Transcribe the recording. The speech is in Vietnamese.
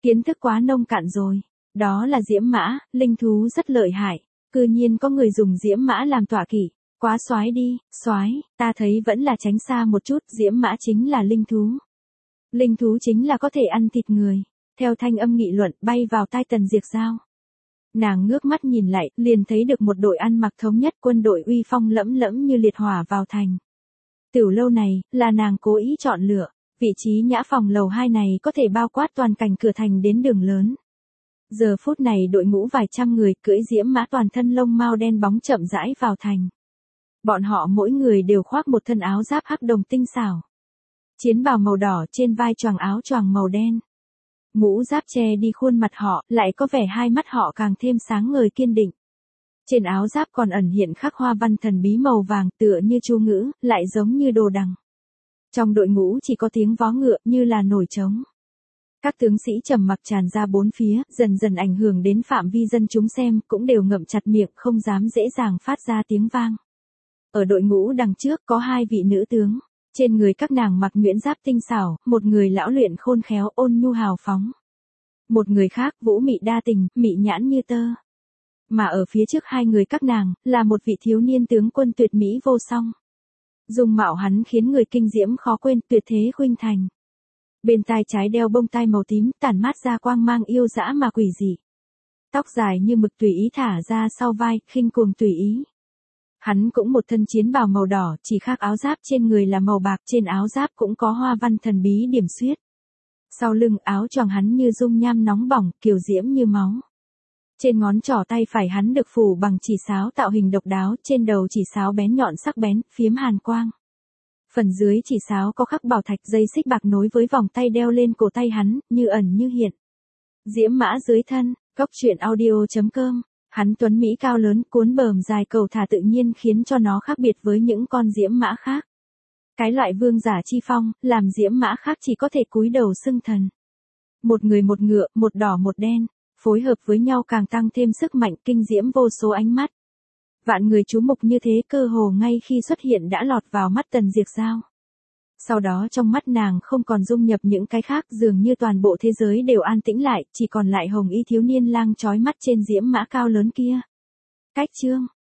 Kiến thức quá nông cạn rồi. Đó là diễm mã, linh thú rất lợi hại. Cư nhiên có người dùng diễm mã làm tọa kỵ. Quá soái đi, soái, ta thấy vẫn là tránh xa một chút, diễm mã chính là linh thú. Linh thú chính là có thể ăn thịt người. Theo thanh âm nghị luận bay vào tai Tần Diệp Giao. Nàng ngước mắt nhìn lại, liền thấy được một đội ăn mặc thống nhất quân đội uy phong lẫm lẫm như liệt hỏa vào thành. Tiểu lâu này, là nàng cố ý chọn lựa. Vị trí nhã phòng lầu 2 này có thể bao quát toàn cảnh cửa thành đến đường lớn. Giờ phút này đội ngũ vài trăm người cưỡi diễm mã toàn thân lông mao đen bóng chậm rãi vào thành. Bọn họ mỗi người đều khoác một thân áo giáp hắc đồng tinh xảo. Chiến bào màu đỏ trên vai choàng áo choàng màu đen. Mũ giáp che đi khuôn mặt họ, lại có vẻ hai mắt họ càng thêm sáng ngời kiên định. Trên áo giáp còn ẩn hiện khắc hoa văn thần bí màu vàng tựa như chú ngữ, lại giống như đồ đằng. Trong đội ngũ chỉ có tiếng vó ngựa như là nổi trống. Các tướng sĩ trầm mặc tràn ra bốn phía, dần dần ảnh hưởng đến phạm vi dân chúng xem, cũng đều ngậm chặt miệng không dám dễ dàng phát ra tiếng vang. Ở đội ngũ đằng trước có hai vị nữ tướng. Trên người các nàng mặc nhuyễn giáp tinh xảo, một người lão luyện khôn khéo ôn nhu hào phóng. Một người khác vũ mị đa tình, mị nhãn như tơ. Mà ở phía trước hai người các nàng, là một vị thiếu niên tướng quân tuyệt mỹ vô song. Dung mạo hắn khiến người kinh diễm khó quên, tuyệt thế khuynh thành. Bên tai trái đeo bông tai màu tím, tản mát ra quang mang yêu dã mà quỷ dị. Tóc dài như mực tùy ý thả ra sau vai, khinh cuồng tùy ý. Hắn cũng một thân chiến bào màu đỏ, chỉ khác áo giáp trên người là màu bạc, trên áo giáp cũng có hoa văn thần bí điểm xuyết. Sau lưng áo choàng hắn như dung nham nóng bỏng, kiều diễm như máu. Trên ngón trỏ tay phải hắn được phủ bằng chỉ sáo tạo hình độc đáo, trên đầu chỉ sáo bén nhọn sắc bén, phiếm hàn quang. Phần dưới chỉ sáo có khắc bảo thạch dây xích bạc nối với vòng tay đeo lên cổ tay hắn, như ẩn như hiện. Diễm mã dưới thân, coctruyện.audio.com. Hắn tuấn mỹ cao lớn, cuốn bờm dài cầu thả tự nhiên khiến cho nó khác biệt với những con diễm mã khác. Cái loại vương giả chi phong, làm diễm mã khác chỉ có thể cúi đầu xưng thần. Một người một ngựa, một đỏ một đen, phối hợp với nhau càng tăng thêm sức mạnh kinh diễm vô số ánh mắt. Vạn người chú mục như thế cơ hồ ngay khi xuất hiện đã lọt vào mắt Tần Diệp Giao. Sau đó trong mắt nàng không còn dung nhập những cái khác, dường như toàn bộ thế giới đều an tĩnh lại, chỉ còn lại hồng y thiếu niên lang chói mắt trên diễm mã cao lớn kia. Cách chương